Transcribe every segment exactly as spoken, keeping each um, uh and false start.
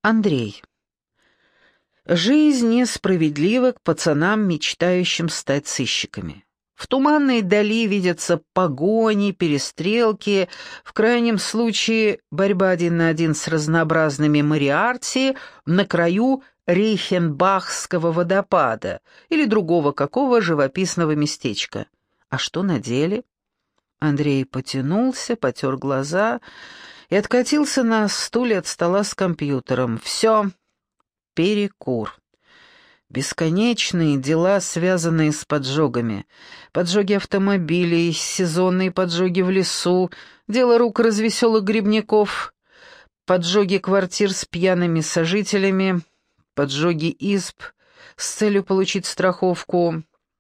Андрей. Жизнь несправедлива к пацанам, мечтающим стать сыщиками. В туманной дали видятся погони, перестрелки, в крайнем случае борьба один на один с разнообразными Мориарти на краю Рейхенбахского водопада или другого какого живописного местечка. А что на деле? Андрей потянулся, потер глаза и откатился на стуле от стола с компьютером. Все, перекур. Бесконечные дела, связанные с поджогами. Поджоги автомобилей, сезонные поджоги в лесу, дело рук развеселых грибников, поджоги квартир с пьяными сожителями, поджоги изб с целью получить страховку.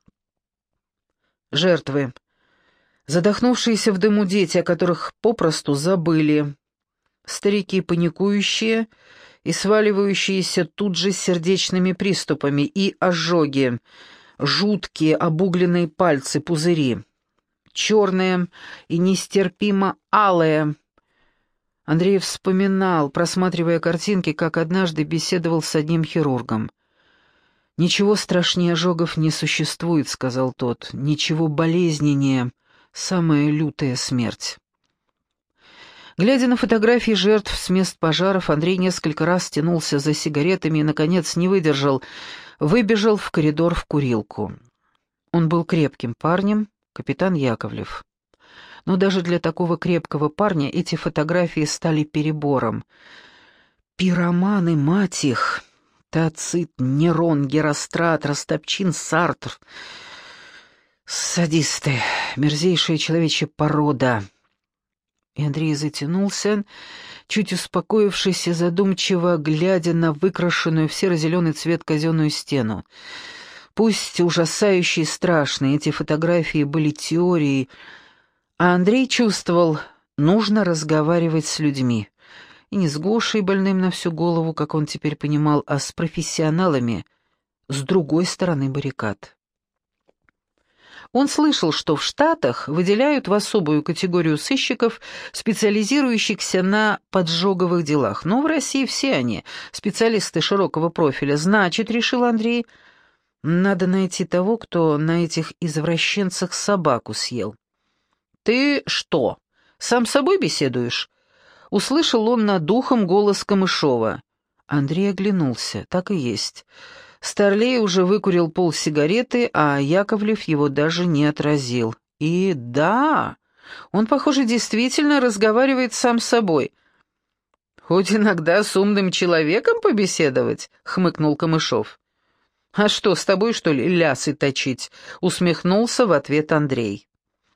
Жертвы. Задохнувшиеся в дыму дети, о которых попросту забыли. Старики паникующие и сваливающиеся тут же с сердечными приступами, и ожоги, жуткие обугленные пальцы, пузыри. Черные и нестерпимо алые. Андрей вспоминал, просматривая картинки, как однажды беседовал с одним хирургом. «Ничего страшнее ожогов не существует», — сказал тот, — «ничего болезненнее, самая лютая смерть». Глядя на фотографии жертв с мест пожаров, Андрей несколько раз тянулся за сигаретами и, наконец, не выдержал, выбежал в коридор в курилку. Он был крепким парнем, капитан Яковлев. Но даже для такого крепкого парня эти фотографии стали перебором. Пироманы, мать их! Тацит, Нерон, Герострат, Растопчин, Сартр. Садисты, мерзейшая человечья порода. И Андрей затянулся, чуть успокоившись и задумчиво глядя на выкрашенную в серо-зеленый цвет казенную стену. Пусть ужасающие и страшные эти фотографии были теорией, а Андрей чувствовал, нужно разговаривать с людьми. И не с Гошей, больным на всю голову, как он теперь понимал, а с профессионалами, с другой стороны баррикад. Он слышал, что в Штатах выделяют в особую категорию сыщиков, специализирующихся на поджоговых делах. Но в России все они специалисты широкого профиля. Значит, решил Андрей, надо найти того, кто на этих извращенцах собаку съел. «Ты что, сам с собой беседуешь?» Услышал он над духом голос Камышова. Андрей оглянулся. Так и есть. Старлей уже выкурил полсигареты, а Яковлев его даже не отразил. И да, он, похоже, действительно разговаривает сам с собой. «Хоть иногда с умным человеком побеседовать?» — хмыкнул Камышов. «А что, с тобой, что ли, лясы точить?» — усмехнулся в ответ Андрей.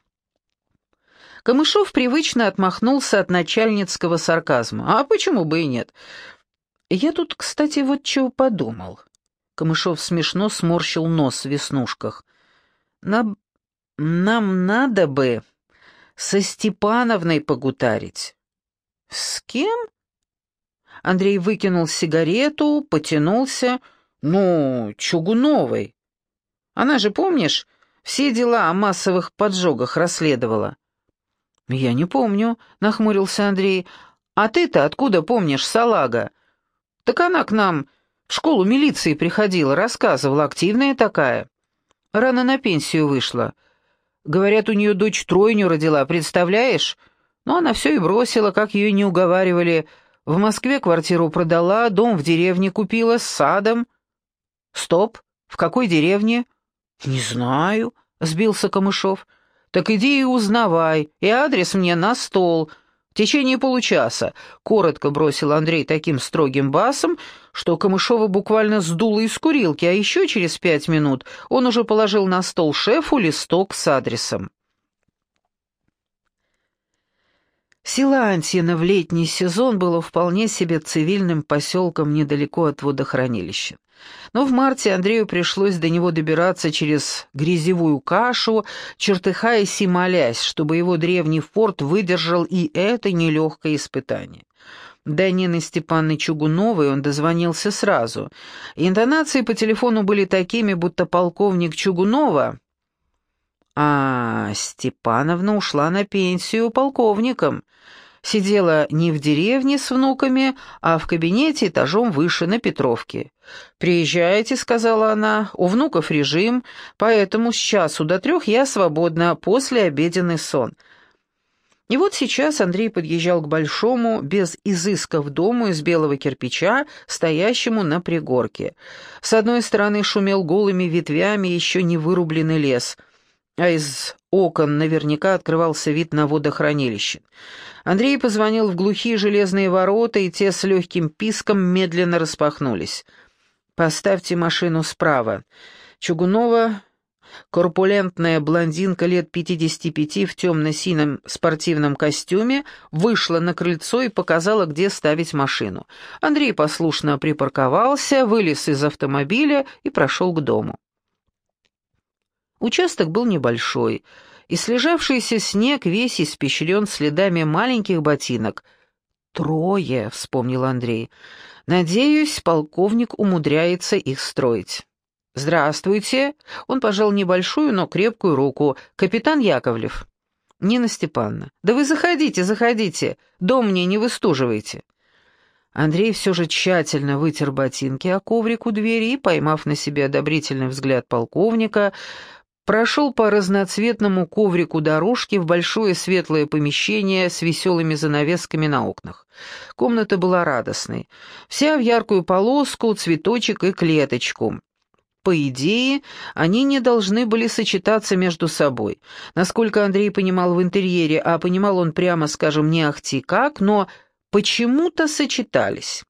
Камышов привычно отмахнулся от начальницкого сарказма. «А почему бы и нет? Я тут, кстати, вот чего подумал». Камышов смешно сморщил нос в веснушках. «Нам, нам надо бы со Степановной погутарить». «С кем?» Андрей выкинул сигарету, потянулся. «Ну, Чугуновой. Она же, помнишь, все дела о массовых поджогах расследовала». «Я не помню», — нахмурился Андрей. «А ты-то откуда помнишь, салага?» «Так она к нам в школу милиции приходила, рассказывала, активная такая. Рано на пенсию вышла. Говорят, у нее дочь тройню родила, представляешь? Но она все и бросила, как ее не уговаривали. В Москве квартиру продала, дом в деревне купила, с садом». «Стоп, в какой деревне?» «Не знаю», — сбился Камышов. «Так иди и узнавай, и адрес мне на стол. В течение получаса», — коротко бросил Андрей таким строгим басом, что Камышова буквально сдуло из курилки, а еще через пять минут он уже положил на стол шефу листок с адресом. Силантьино в летний сезон было вполне себе цивильным поселком недалеко от водохранилища. Но в марте Андрею пришлось до него добираться через грязевую кашу, чертыхаясь и молясь, чтобы его древний форт выдержал и это нелегкое испытание. До Нины Степановны Чугуновой он дозвонился сразу. Интонации по телефону были такими, будто полковник Чугунова... А Степановна ушла на пенсию полковником. Сидела не в деревне с внуками, а в кабинете этажом выше, на Петровке. «Приезжайте», — сказала она, — «у внуков режим, поэтому с часу до трех я свободна, после обеденный сон». И вот сейчас Андрей подъезжал к большому, без изысков дому из белого кирпича, стоящему на пригорке. С одной стороны шумел голыми ветвями еще не вырубленный лес, а из окон наверняка открывался вид на водохранилище. Андрей позвонил в глухие железные ворота, и те с легким писком медленно распахнулись. «Поставьте машину справа». Чугунова, корпулентная блондинка лет пятидесяти пяти в темно-синем спортивном костюме, вышла на крыльцо и показала, где ставить машину. Андрей послушно припарковался, вылез из автомобиля и прошел к дому. Участок был небольшой, и слежавшийся снег весь испещрен следами маленьких ботинок. «Трое», — вспомнил Андрей. «Надеюсь, полковник умудряется их строить». «Здравствуйте!» — он пожал небольшую, но крепкую руку. «Капитан Яковлев». «Нина Степановна, да вы заходите, заходите, дом мне не выстуживайте». Андрей все же тщательно вытер ботинки о коврик у двери и, поймав на себе одобрительный взгляд полковника, прошел по разноцветному коврику дорожки в большое светлое помещение с веселыми занавесками на окнах. Комната была радостной, вся в яркую полоску, цветочек и клеточку. По идее, они не должны были сочетаться между собой. Насколько Андрей понимал в интерьере, а понимал он, прямо скажем, не ахти как, но почему-то сочетались.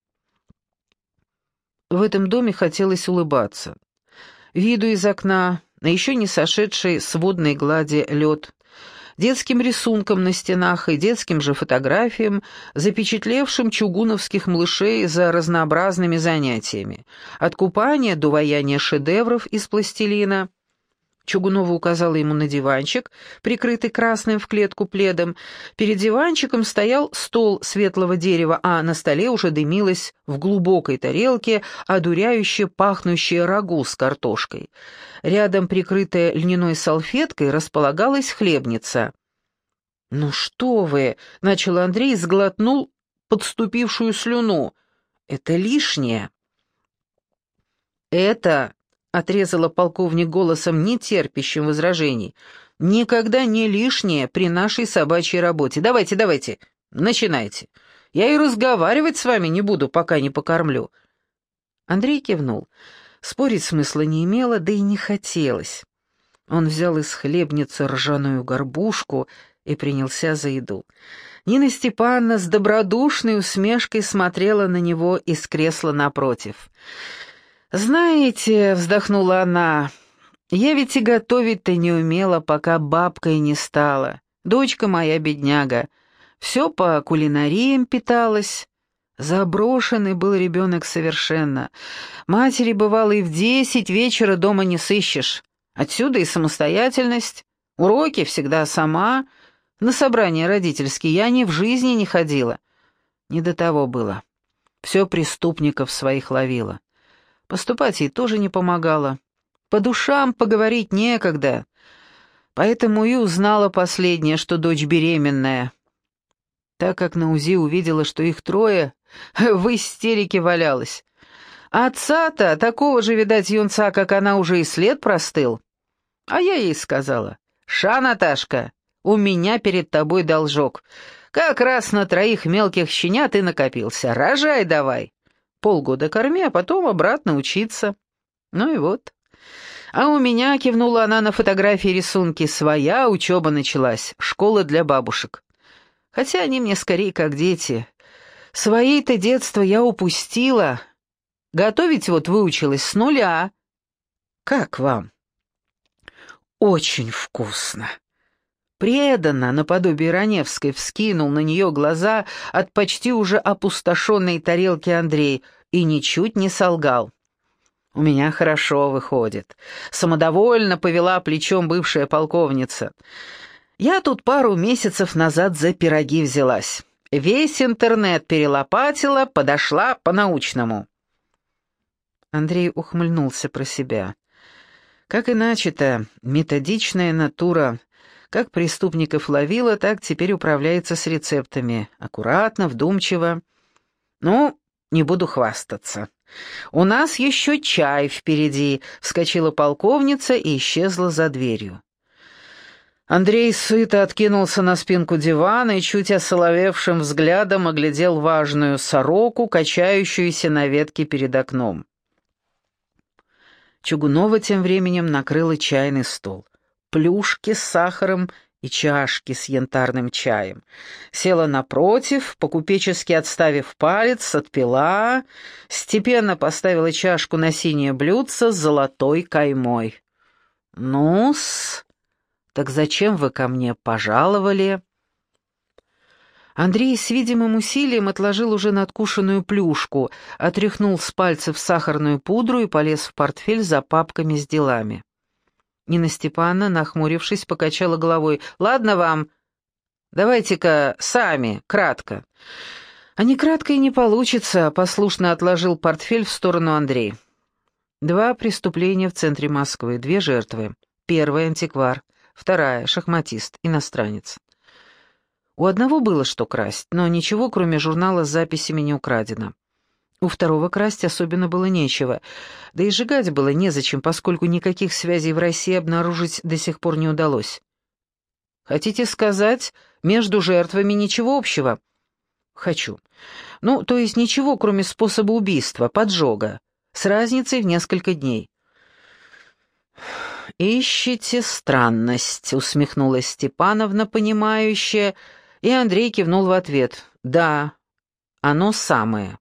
В этом доме хотелось улыбаться. Виду из окна на еще не сошедшей с водной глади лед, детским рисункам на стенах и детским же фотографиям, запечатлевшим чугуновских малышей за разнообразными занятиями, от купания до ваяния шедевров из пластилина. Чугунова указала ему на диванчик, прикрытый красным в клетку пледом. Перед диванчиком стоял стол светлого дерева, а на столе уже дымилось в глубокой тарелке одуряюще пахнущее рагу с картошкой. Рядом, прикрытая льняной салфеткой, располагалась хлебница. «Ну что вы!» — начал Андрей и сглотнул подступившую слюну. «Это лишнее». «Это...» — отрезала полковник голосом, не терпящим возражений. «Никогда не лишнее при нашей собачьей работе. Давайте, давайте, начинайте. Я и разговаривать с вами не буду, пока не покормлю». Андрей кивнул. Спорить смысла не имело, да и не хотелось. Он взял из хлебницы ржаную горбушку и принялся за еду. Нина Степановна с добродушной усмешкой смотрела на него из кресла напротив. «Знаете», — вздохнула она, — «я ведь и готовить-то не умела, пока бабкой не стала. Дочка моя бедняга, все по кулинариям питалась. Заброшенный был ребенок совершенно. Матери, бывало, и в десять вечера дома не сыщешь. Отсюда и самостоятельность. Уроки всегда сама. На собрания родительские я ни в жизни не ходила. Не до того было. Все преступников своих ловила. Поступать ей тоже не помогало. По душам поговорить некогда. Поэтому и узнала последнее, что дочь беременная. Так как на УЗИ увидела, что их трое, в истерике валялась. Отца-то, такого же, видать, юнца, как она, уже и след простыл. А я ей сказала: «Ша, Наташка, у меня перед тобой должок. Как раз на троих мелких щенят и накопился. Рожай давай. Полгода корми, а потом обратно учиться». Ну и вот. А у меня, кивнула она на фотографии и рисунки, своя учеба началась, школа для бабушек. Хотя они мне скорее как дети. Своей-то детства я упустила. Готовить вот выучилась с нуля. Как вам? Очень вкусно. Преданно, наподобие Раневской, вскинул на нее глаза от почти уже опустошенной тарелки Андрей и ничуть не солгал. «У меня хорошо выходит», — самодовольно повела плечом бывшая полковница. «Я тут пару месяцев назад за пироги взялась. Весь интернет перелопатила, подошла по-научному». Андрей ухмыльнулся про себя. Как иначе-то, методичная натура, Как преступников ловила, так теперь управляется с рецептами. Аккуратно, вдумчиво. Ну, не буду хвастаться. У нас еще чай впереди, вскочила полковница и исчезла за дверью. Андрей сыто откинулся на спинку дивана и чуть осоловевшим взглядом оглядел важную сороку, качающуюся на ветке перед окном. Чугунова тем временем накрыла чайный стол. Плюшки с сахаром и чашки с янтарным чаем. Села напротив, по-купечески отставив палец, отпила, степенно поставила чашку на синее блюдце с золотой каймой. «Ну-с, так зачем вы ко мне пожаловали?» Андрей с видимым усилием отложил уже надкушенную плюшку, отряхнул с пальцев сахарную пудру и полез в портфель за папками с делами. Нина Степановна, нахмурившись, покачала головой. «Ладно вам. Давайте-ка сами, кратко». «А не кратко и не получится», — послушно отложил портфель в сторону Андрей. Два преступления в центре Москвы, две жертвы. Первая — антиквар, вторая — шахматист, иностранец. У одного было что красть, но ничего, кроме журнала с записями, не украдено. У второго красть особенно было нечего, да и сжигать было незачем, поскольку никаких связей в России обнаружить до сих пор не удалось. Хотите сказать, между жертвами ничего общего? Хочу. Ну, то есть ничего, кроме способа убийства, поджога, с разницей в несколько дней. «Ищете странность», — усмехнулась Степановна, понимающая, и Андрей кивнул в ответ. «Да, оно самое».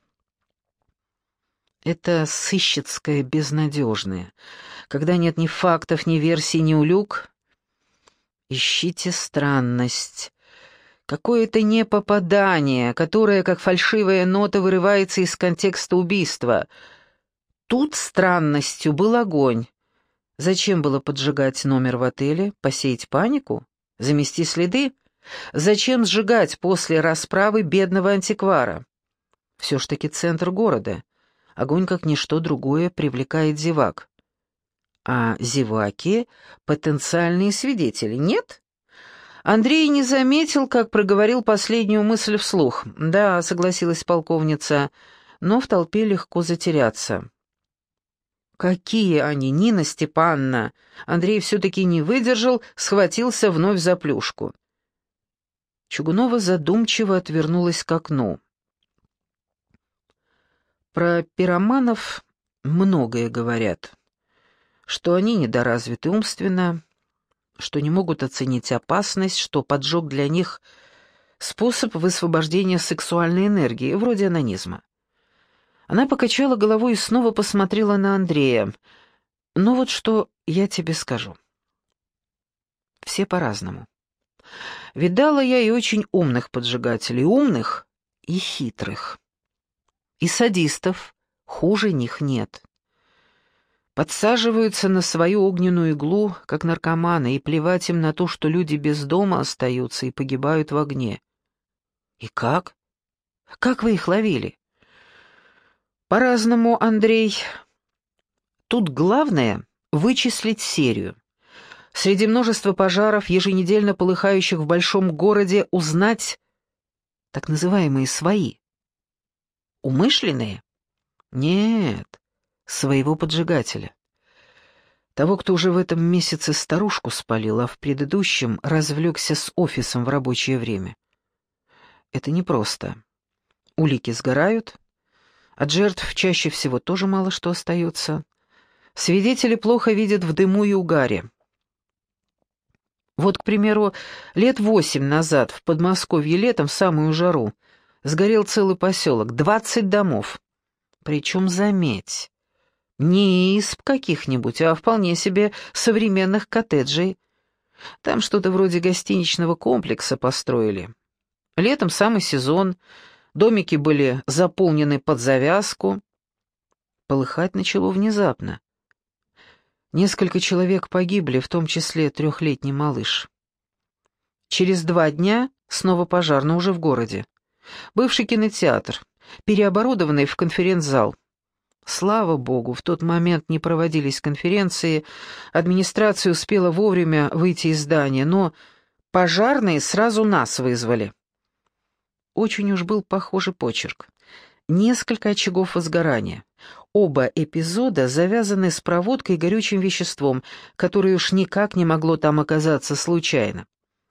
Это сыщицкое безнадежное, когда нет ни фактов, ни версий, ни улик. Ищите странность. Какое-то непопадание, которое, как фальшивая нота, вырывается из контекста убийства. Тут странностью был огонь. Зачем было поджигать номер в отеле? Посеять панику? Замести следы? Зачем сжигать после расправы бедного антиквара? Все ж таки центр города. Огонь, как ничто другое, привлекает зевак. А зеваки — потенциальные свидетели, нет? Андрей не заметил, как проговорил последнюю мысль вслух. «Да», — согласилась полковница, — «но в толпе легко затеряться». «Какие они, Нина Степановна!» Андрей все-таки не выдержал, схватился вновь за плюшку. Чугунова задумчиво отвернулась к окну. Про пироманов многое говорят, что они недоразвиты умственно, что не могут оценить опасность, что поджог для них — способ высвобождения сексуальной энергии, вроде анонизма. Она покачала головой и снова посмотрела на Андрея. «Ну вот что я тебе скажу. Все по-разному. Видала я и очень умных поджигателей, умных и хитрых. И садистов хуже них нет. Подсаживаются на свою огненную иглу, как наркоманы, и плевать им на то, что люди без дома остаются и погибают в огне. И как? Как вы их ловили?» «По-разному, Андрей. Тут главное — вычислить серию. Среди множества пожаров, еженедельно полыхающих в большом городе, узнать так называемые «свои». Умышленные? Нет, своего поджигателя. Того, кто уже в этом месяце старушку спалил, а в предыдущем развлекся с офисом в рабочее время. Это непросто. Улики сгорают. От жертв чаще всего тоже мало что остается. Свидетели плохо видят в дыму и угаре. Вот, к примеру, лет восемь назад в Подмосковье летом в самую жару сгорел целый поселок, двадцать домов. Причем, заметь, не изб каких-нибудь, а вполне себе современных коттеджей. Там что-то вроде гостиничного комплекса построили. Летом самый сезон. Домики были заполнены под завязку. Полыхать начало внезапно. Несколько человек погибли, в том числе трехлетний малыш. Через два дня снова пожар, но уже в городе. Бывший кинотеатр, переоборудованный в конференц-зал. Слава богу, в тот момент не проводились конференции, администрация успела вовремя выйти из здания, но пожарные сразу нас вызвали. Очень уж был похожий почерк. Несколько очагов возгорания. Оба эпизода завязаны с проводкой и горючим веществом, которое уж никак не могло там оказаться случайно.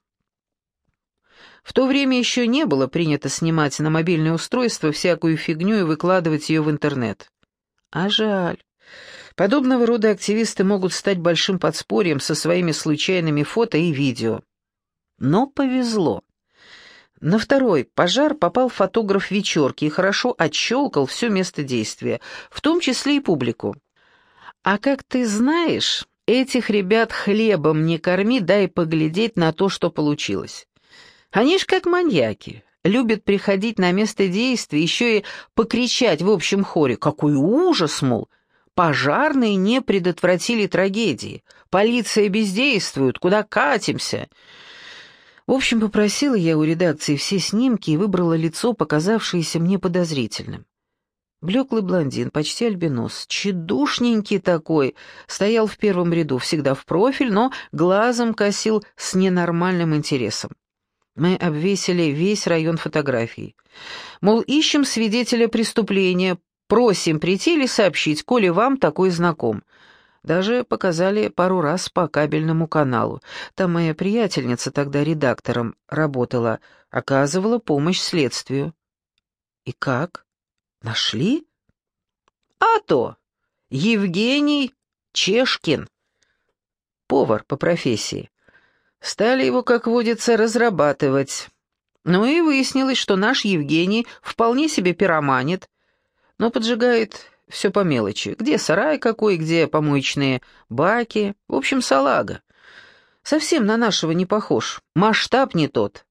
В то время еще не было принято снимать на мобильное устройство всякую фигню и выкладывать ее в интернет. А жаль. Подобного рода активисты могут стать большим подспорьем со своими случайными фото и видео. Но повезло. На второй пожар попал фотограф вечерки и хорошо отщелкал все место действия, в том числе и публику. А как ты знаешь, этих ребят хлебом не корми, дай поглядеть на то, что получилось. Они ж как маньяки, любят приходить на место действия, еще и покричать в общем хоре: «Какой ужас, мол! Пожарные не предотвратили трагедии, полиция бездействует, куда катимся?» В общем, попросила я у редакции все снимки и выбрала лицо, показавшееся мне подозрительным. Блеклый блондин, почти альбинос, тщедушненький такой, стоял в первом ряду, всегда в профиль, но глазом косил с ненормальным интересом. Мы обвесили весь район фотографий. Мол, ищем свидетеля преступления, просим прийти или сообщить, коли вам такой знаком. Даже показали пару раз по кабельному каналу. Там моя приятельница тогда редактором работала, оказывала помощь следствию. И как? Нашли? А то! Евгений Чешкин. Повар по профессии. Стали его, как водится, разрабатывать. Ну и выяснилось, что наш Евгений вполне себе пироманит, но поджигает все по мелочи. Где сарай какой, где помоечные баки. В общем, салага. Совсем на нашего не похож. Масштаб не тот.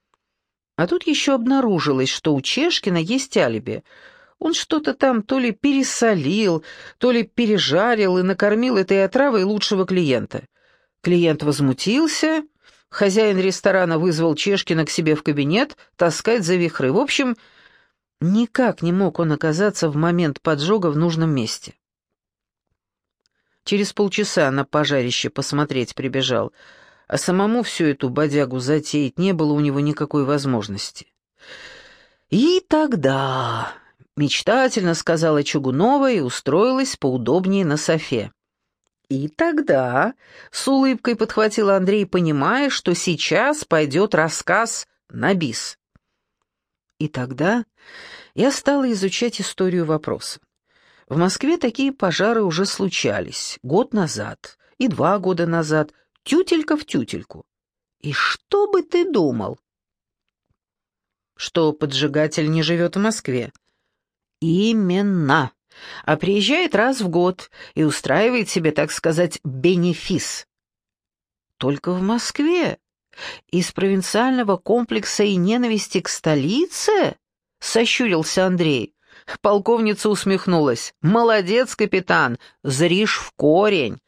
А тут еще обнаружилось, что у Чешкина есть алиби. Он что-то там то ли пересолил, то ли пережарил и накормил этой отравой лучшего клиента. Клиент возмутился, хозяин ресторана вызвал Чешкина к себе в кабинет таскать за вихры. В общем, никак не мог он оказаться в момент поджога в нужном месте. Через полчаса на пожарище посмотреть прибежал, а самому всю эту бодягу затеять не было у него никакой возможности. И тогда, мечтательно сказала Чугунова и устроилась поудобнее на софе. И тогда, с улыбкой подхватил Андрей, понимая, что сейчас пойдет рассказ на бис. И тогда я стала изучать историю вопроса. В Москве такие пожары уже случались год назад и два года назад, тютелька в тютельку. И что бы ты думал? Что поджигатель не живет в Москве? Именно. А приезжает раз в год и устраивает себе, так сказать, бенефис. Только в Москве? Из провинциального комплекса и ненависти к столице? Сощурился Андрей. Полковница усмехнулась. Молодец, капитан, зришь в корень.